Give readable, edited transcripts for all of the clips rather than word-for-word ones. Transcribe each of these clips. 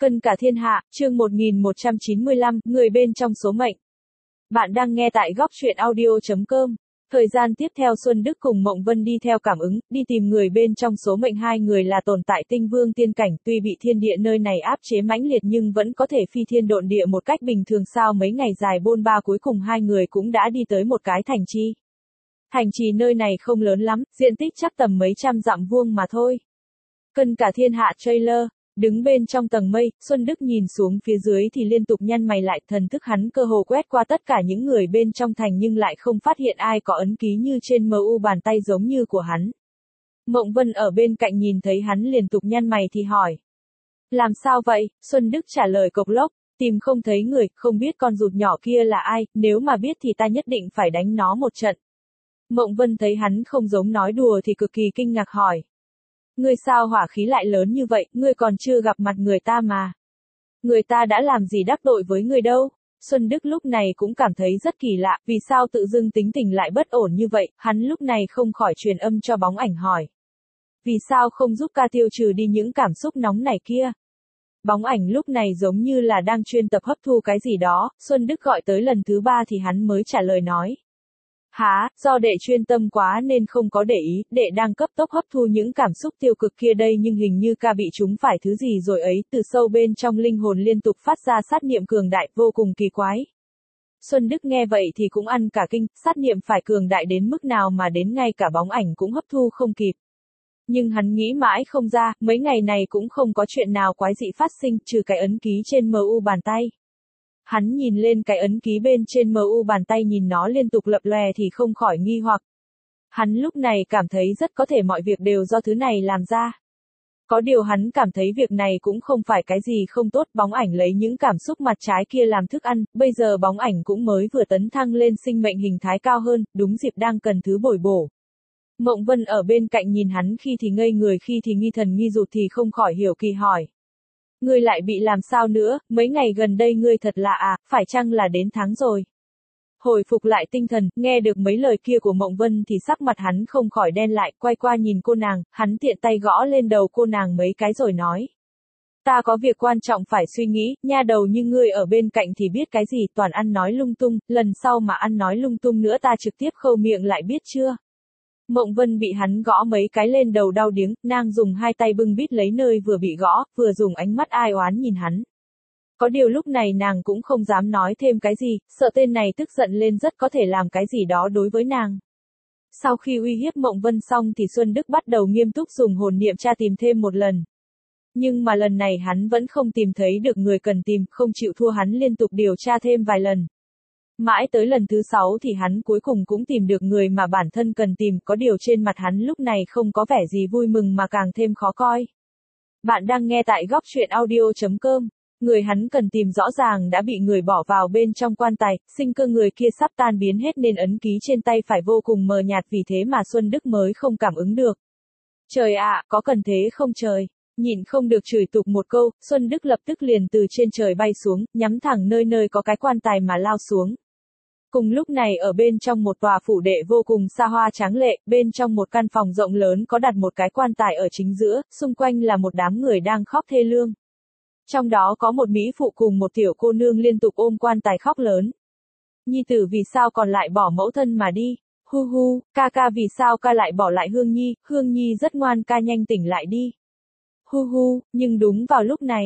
Cân cả thiên hạ, chương 1195, người bên trong số mệnh. Bạn đang nghe tại góc truyện audio.com. Thời gian tiếp theo Xuân Đức cùng Mộng Vân đi theo cảm ứng, đi tìm người bên trong số mệnh. Hai người là tồn tại tinh vương tiên cảnh, tuy bị thiên địa nơi này áp chế mãnh liệt nhưng vẫn có thể phi thiên độn địa một cách bình thường. Sau mấy ngày dài bôn ba cuối cùng hai người cũng đã đi tới một cái thành trì. Thành trì nơi này không lớn lắm, diện tích chắc tầm mấy trăm dặm vuông mà thôi. Cân cả thiên hạ trailer. Đứng bên trong tầng mây, Xuân Đức nhìn xuống phía dưới thì liên tục nhăn mày lại, thần thức hắn cơ hồ quét qua tất cả những người bên trong thành nhưng lại không phát hiện ai có ấn ký như trên MU bàn tay giống như của hắn. Mộng Vân ở bên cạnh nhìn thấy hắn liên tục nhăn mày thì hỏi. Làm sao vậy? Xuân Đức trả lời cộc lốc, tìm không thấy người, không biết con rụt nhỏ kia là ai, nếu mà biết thì ta nhất định phải đánh nó một trận. Mộng Vân thấy hắn không giống nói đùa thì cực kỳ kinh ngạc hỏi. Ngươi sao hỏa khí lại lớn như vậy, ngươi còn chưa gặp mặt người ta mà. Người ta đã làm gì đắc tội với ngươi đâu? Xuân Đức lúc này cũng cảm thấy rất kỳ lạ, vì sao tự dưng tính tình lại bất ổn như vậy, hắn lúc này không khỏi truyền âm cho Bóng Ảnh hỏi. Vì sao không giúp ca tiêu trừ đi những cảm xúc nóng này kia? Bóng Ảnh lúc này giống như là đang chuyên tập hấp thu cái gì đó, Xuân Đức gọi tới lần thứ 3 thì hắn mới trả lời nói. Hả, do đệ chuyên tâm quá nên không có để ý, đệ đang cấp tốc hấp thu những cảm xúc tiêu cực kia đây nhưng hình như ca bị trúng phải thứ gì rồi ấy, từ sâu bên trong linh hồn liên tục phát ra sát niệm cường đại, vô cùng kỳ quái. Xuân Đức nghe vậy thì cũng ăn cả kinh, sát niệm phải cường đại đến mức nào mà đến ngay cả Bóng Ảnh cũng hấp thu không kịp. Nhưng hắn nghĩ mãi không ra, mấy ngày này cũng không có chuyện nào quái dị phát sinh, trừ cái ấn ký trên MU bàn tay. Hắn nhìn lên cái ấn ký bên trên MU bàn tay nhìn nó liên tục lập lòe thì không khỏi nghi hoặc. Hắn lúc này cảm thấy rất có thể mọi việc đều do thứ này làm ra. Có điều hắn cảm thấy việc này cũng không phải cái gì không tốt, Bóng Ảnh lấy những cảm xúc mặt trái kia làm thức ăn, bây giờ Bóng Ảnh cũng mới vừa tấn thăng lên sinh mệnh hình thái cao hơn, đúng dịp đang cần thứ bồi bổ. Mộng Vân ở bên cạnh nhìn hắn khi thì ngây người khi thì nghi thần nghi rụt thì không khỏi hiểu kỳ hỏi. Ngươi lại bị làm sao nữa, mấy ngày gần đây ngươi thật lạ à, phải chăng là đến tháng rồi? Hồi phục lại tinh thần, nghe được mấy lời kia của Mộng Vân thì sắc mặt hắn không khỏi đen lại, quay qua nhìn cô nàng, hắn tiện tay gõ lên đầu cô nàng mấy cái rồi nói. Ta có việc quan trọng phải suy nghĩ, nha đầu như ngươi ở bên cạnh thì biết cái gì, toàn ăn nói lung tung, lần sau mà ăn nói lung tung nữa ta trực tiếp khâu miệng lại biết chưa? Mộng Vân bị hắn gõ mấy cái lên đầu đau điếng, nàng dùng hai tay bưng bít lấy nơi vừa bị gõ, vừa dùng ánh mắt ai oán nhìn hắn. Có điều lúc này nàng cũng không dám nói thêm cái gì, sợ tên này tức giận lên rất có thể làm cái gì đó đối với nàng. Sau khi uy hiếp Mộng Vân xong thì Xuân Đức bắt đầu nghiêm túc dùng hồn niệm tra tìm thêm một lần. Nhưng mà lần này hắn vẫn không tìm thấy được người cần tìm, không chịu thua hắn liên tục điều tra thêm vài lần. Mãi tới lần thứ 6 thì hắn cuối cùng cũng tìm được người mà bản thân cần tìm, có điều trên mặt hắn lúc này không có vẻ gì vui mừng mà càng thêm khó coi. Bạn đang nghe tại góc truyện audio.com. Người hắn cần tìm rõ ràng đã bị người bỏ vào bên trong quan tài, sinh cơ người kia sắp tan biến hết nên ấn ký trên tay phải vô cùng mờ nhạt vì thế mà Xuân Đức mới không cảm ứng được. Trời ạ, có cần thế không trời? Nhìn không được chửi tục một câu, Xuân Đức lập tức liền từ trên trời bay xuống, nhắm thẳng nơi nơi có cái quan tài mà lao xuống. Cùng lúc này ở bên trong một tòa phủ đệ vô cùng xa hoa tráng lệ, bên trong một căn phòng rộng lớn có đặt một cái quan tài ở chính giữa, xung quanh là một đám người đang khóc thê lương. Trong đó có một mỹ phụ cùng một tiểu cô nương liên tục ôm quan tài khóc lớn. Nhi tử vì sao còn lại bỏ mẫu thân mà đi? Hu hu, ca ca vì sao ca lại bỏ lại Hương Nhi rất ngoan ca nhanh tỉnh lại đi. Hu hu, nhưng đúng vào lúc này.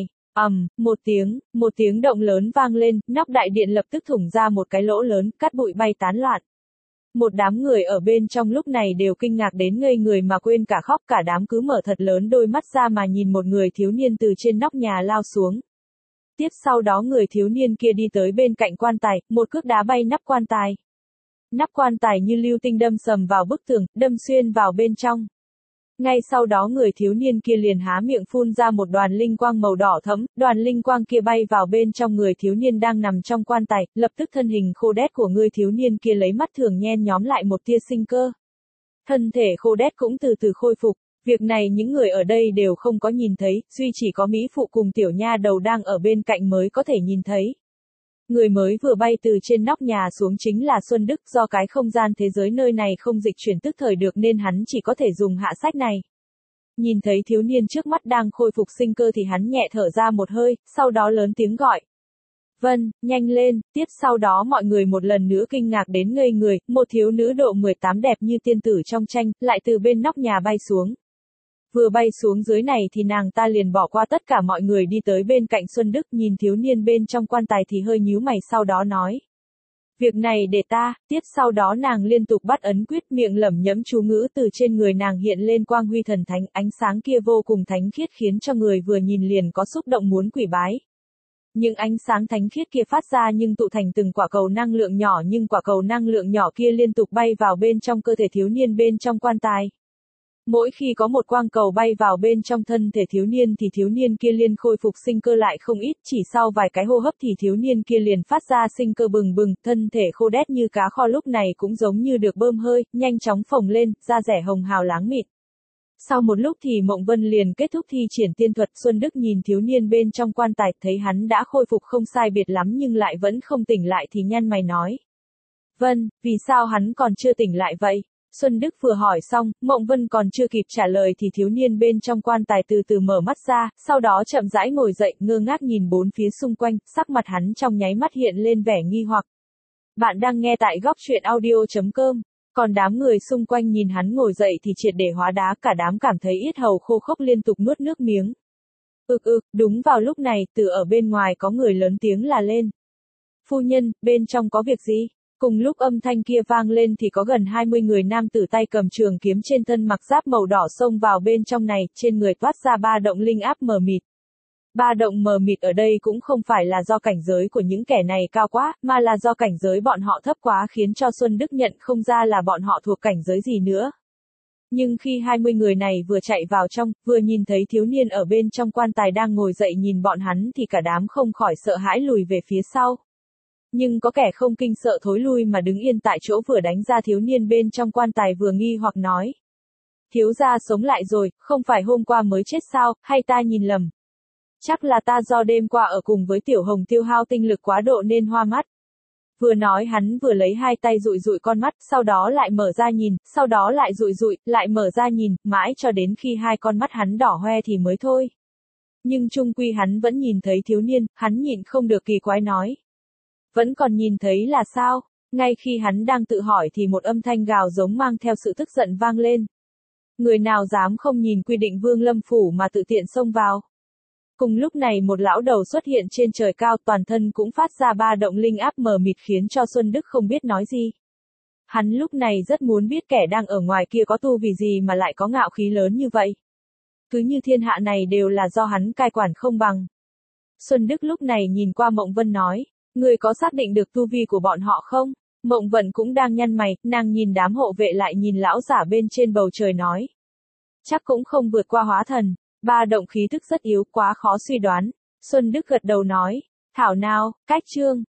Một tiếng động lớn vang lên, nóc đại điện lập tức thủng ra một cái lỗ lớn, cát bụi bay tán loạn. Một đám người ở bên trong lúc này đều kinh ngạc đến ngây người mà quên cả khóc, cả đám cứ mở thật lớn đôi mắt ra mà nhìn một người thiếu niên từ trên nóc nhà lao xuống. Tiếp sau đó người thiếu niên kia đi tới bên cạnh quan tài, một cước đá bay nắp quan tài. Nắp quan tài như lưu tinh đâm sầm vào bức tường, đâm xuyên vào bên trong. Ngay sau đó người thiếu niên kia liền há miệng phun ra một đoàn linh quang màu đỏ thẫm, đoàn linh quang kia bay vào bên trong người thiếu niên đang nằm trong quan tài, lập tức thân hình khô đét của người thiếu niên kia lấy mắt thường nhen nhóm lại một tia sinh cơ. Thân thể khô đét cũng từ từ khôi phục, việc này những người ở đây đều không có nhìn thấy, duy chỉ có mỹ phụ cùng tiểu nha đầu đang ở bên cạnh mới có thể nhìn thấy. Người mới vừa bay từ trên nóc nhà xuống chính là Xuân Đức, do cái không gian thế giới nơi này không dịch chuyển tức thời được nên hắn chỉ có thể dùng hạ sách này. Nhìn thấy thiếu niên trước mắt đang khôi phục sinh cơ thì hắn nhẹ thở ra một hơi, sau đó lớn tiếng gọi. Vân, nhanh lên, tiếp sau đó mọi người một lần nữa kinh ngạc đến ngây người, một thiếu nữ độ 18 đẹp như tiên tử trong tranh, lại từ bên nóc nhà bay xuống. Vừa bay xuống dưới này thì nàng ta liền bỏ qua tất cả mọi người đi tới bên cạnh Xuân Đức, nhìn thiếu niên bên trong quan tài thì hơi nhíu mày, sau đó nói. Việc này để ta, tiếp sau đó nàng liên tục bắt ấn quyết, miệng lẩm nhẩm chú ngữ, từ trên người nàng hiện lên quang huy thần thánh, ánh sáng kia vô cùng thánh khiết khiến cho người vừa nhìn liền có xúc động muốn quỳ bái. Những ánh sáng thánh khiết kia phát ra nhưng tụ thành từng quả cầu năng lượng nhỏ, nhưng quả cầu năng lượng nhỏ kia liên tục bay vào bên trong cơ thể thiếu niên bên trong quan tài. Mỗi khi có một quang cầu bay vào bên trong thân thể thiếu niên thì thiếu niên kia liền khôi phục sinh cơ lại không ít, chỉ sau vài cái hô hấp thì thiếu niên kia liền phát ra sinh cơ bừng bừng, thân thể khô đét như cá kho lúc này cũng giống như được bơm hơi, nhanh chóng phồng lên, da rẻ hồng hào láng mịn. Sau một lúc thì Mộng Vân liền kết thúc thi triển tiên thuật. Xuân Đức nhìn thiếu niên bên trong quan tài, thấy hắn đã khôi phục không sai biệt lắm nhưng lại vẫn không tỉnh lại thì nhăn mày nói. Vân, vì sao hắn còn chưa tỉnh lại vậy? Xuân Đức vừa hỏi xong, Mộng Vân còn chưa kịp trả lời thì thiếu niên bên trong quan tài từ từ mở mắt ra, sau đó chậm rãi ngồi dậy, ngơ ngác nhìn bốn phía xung quanh, sắc mặt hắn trong nháy mắt hiện lên vẻ nghi hoặc. Bạn đang nghe tại góc truyện audio.com. Còn đám người xung quanh nhìn hắn ngồi dậy thì triệt để hóa đá, cả đám cảm thấy yết hầu khô khốc liên tục nuốt nước miếng. Đúng vào lúc này, từ ở bên ngoài có người lớn tiếng là lên. Phu nhân, bên trong có việc gì? Cùng lúc âm thanh kia vang lên thì có gần 20 người nam tử tay cầm trường kiếm trên thân mặc giáp màu đỏ xông vào bên trong này, trên người toát ra ba động linh áp mờ mịt. Ba động mờ mịt ở đây cũng không phải là do cảnh giới của những kẻ này cao quá, mà là do cảnh giới bọn họ thấp quá khiến cho Xuân Đức nhận không ra là bọn họ thuộc cảnh giới gì nữa. Nhưng khi 20 người này vừa chạy vào trong, vừa nhìn thấy thiếu niên ở bên trong quan tài đang ngồi dậy nhìn bọn hắn thì cả đám không khỏi sợ hãi lùi về phía sau. Nhưng có kẻ không kinh sợ thối lui mà đứng yên tại chỗ, vừa đánh ra thiếu niên bên trong quan tài vừa nghi hoặc nói. Thiếu gia sống lại rồi, không phải hôm qua mới chết sao, hay ta nhìn lầm? Chắc là ta do đêm qua ở cùng với Tiểu Hồng tiêu hao tinh lực quá độ nên hoa mắt. Vừa nói hắn vừa lấy hai tay dụi dụi con mắt, sau đó lại mở ra nhìn, sau đó lại dụi dụi, lại mở ra nhìn, mãi cho đến khi hai con mắt hắn đỏ hoe thì mới thôi. Nhưng chung quy hắn vẫn nhìn thấy thiếu niên, hắn nhịn không được kỳ quái nói. Vẫn còn nhìn thấy là sao? Ngay khi hắn đang tự hỏi thì một âm thanh gào giống mang theo sự tức giận vang lên. Người nào dám không nhìn quy định Vương Lâm Phủ mà tự tiện xông vào? Cùng lúc này một lão đầu xuất hiện trên trời cao, toàn thân cũng phát ra ba động linh áp mờ mịt khiến cho Xuân Đức không biết nói gì. Hắn lúc này rất muốn biết kẻ đang ở ngoài kia có tu vì gì mà lại có ngạo khí lớn như vậy. Cứ như thiên hạ này đều là do hắn cai quản không bằng. Xuân Đức lúc này nhìn qua Mộng Vân nói, người có xác định được tu vi của bọn họ không? Mộng Vân cũng đang nhăn mày, nàng nhìn đám hộ vệ lại nhìn lão giả bên trên bầu trời nói. Chắc cũng không vượt qua hóa thần. Ba động khí thức rất yếu, quá khó suy đoán. Xuân Đức gật đầu nói. Thảo nào, cách chương.